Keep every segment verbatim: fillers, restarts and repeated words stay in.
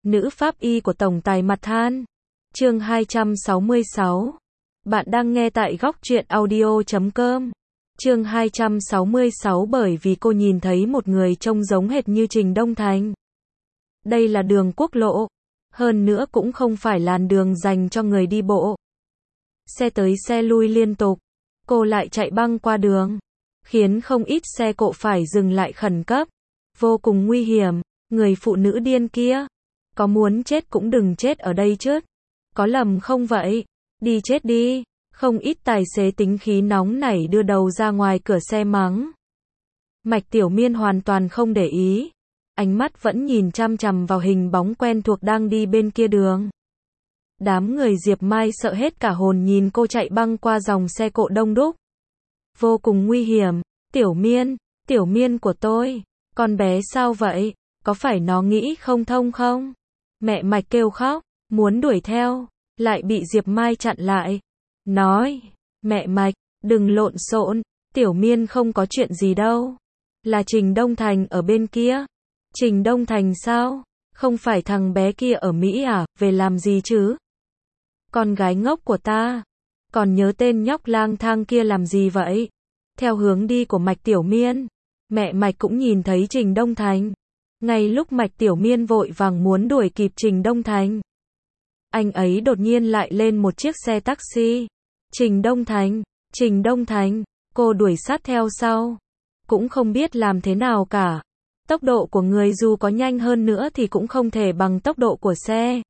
Nữ pháp y của tổng tài mặt than. Chương hai trăm sáu mươi sáu. Bạn đang nghe tại góc truyện audio chấm com. Chương hai trăm sáu mươi sáu bởi vì cô nhìn thấy một người trông giống hệt như Trình Đông Thành. Đây là đường quốc lộ, hơn nữa cũng không phải làn đường dành cho người đi bộ. Xe tới xe lui liên tục, cô lại chạy băng qua đường, khiến không ít xe cộ phải dừng lại khẩn cấp. Vô cùng nguy hiểm, người phụ nữ điên kia, có muốn chết cũng đừng chết ở đây chứ. Có lầm không vậy? Đi chết đi. Không ít tài xế tính khí nóng nảy đưa đầu ra ngoài cửa xe mắng. Mạch Tiểu Miên hoàn toàn không để ý, ánh mắt vẫn nhìn chăm chằm vào hình bóng quen thuộc đang đi bên kia đường. Đám người Diệp Mai sợ hết cả hồn nhìn cô chạy băng qua dòng xe cộ đông đúc. Vô cùng nguy hiểm. Tiểu Miên, Tiểu Miên của tôi, con bé sao vậy? Có phải nó nghĩ không thông không? Mẹ Mạch kêu khóc, muốn đuổi theo, lại bị Diệp Mai chặn lại. Nói, mẹ Mạch, đừng lộn xộn, Tiểu Miên không có chuyện gì đâu. Là Trình Đông Thành ở bên kia. Trình Đông Thành sao? Không phải thằng bé kia ở Mỹ à, về làm gì chứ? Con gái ngốc của ta, còn nhớ tên nhóc lang thang kia làm gì vậy? Theo hướng đi của Mạch Tiểu Miên, mẹ Mạch cũng nhìn thấy Trình Đông Thành. Ngay lúc Mạch Tiểu Miên vội vàng muốn đuổi kịp Trình Đông Thành, anh ấy đột nhiên lại lên một chiếc xe taxi. Trình Đông Thành, Trình Đông Thành, cô đuổi sát theo sau, cũng không biết làm thế nào cả. Tốc độ của người dù có nhanh hơn nữa thì cũng không thể bằng tốc độ của xe.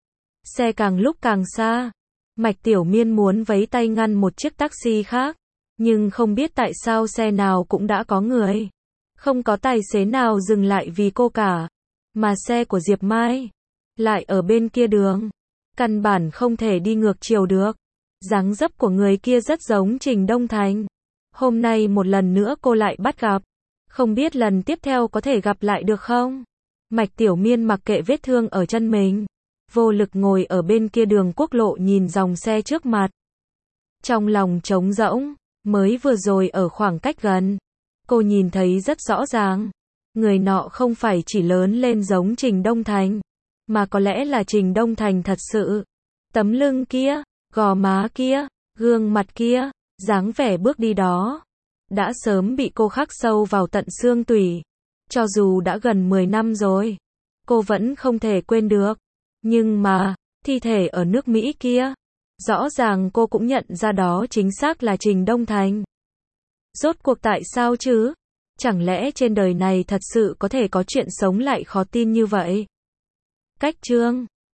Xe càng lúc càng xa, Mạch Tiểu Miên muốn vẫy tay ngăn một chiếc taxi khác, nhưng không biết tại sao xe nào cũng đã có người. Không có tài xế nào dừng lại vì cô cả, mà xe của Diệp Mai lại ở bên kia đường, căn bản không thể đi ngược chiều được. Dáng dấp của người kia rất giống Trình Đông Thành. Hôm nay một lần nữa cô lại bắt gặp, không biết lần tiếp theo có thể gặp lại được không? Mạch Tiểu Miên mặc kệ vết thương ở chân mình, vô lực ngồi ở bên kia đường quốc lộ nhìn dòng xe trước mặt. Trong lòng trống rỗng, mới vừa rồi ở khoảng cách gần, cô nhìn thấy rất rõ ràng, người nọ không phải chỉ lớn lên giống Trình Đông Thành, mà có lẽ là Trình Đông Thành thật sự. Tấm lưng kia, gò má kia, gương mặt kia, dáng vẻ bước đi đó, đã sớm bị cô khắc sâu vào tận xương tủy. Cho dù đã gần mười năm rồi, cô vẫn không thể quên được. Nhưng mà, thi thể ở nước Mỹ kia, rõ ràng cô cũng nhận ra đó chính xác là Trình Đông Thành. Rốt cuộc tại sao chứ? Chẳng lẽ trên đời này thật sự có thể có chuyện sống lại khó tin như vậy? Cách chương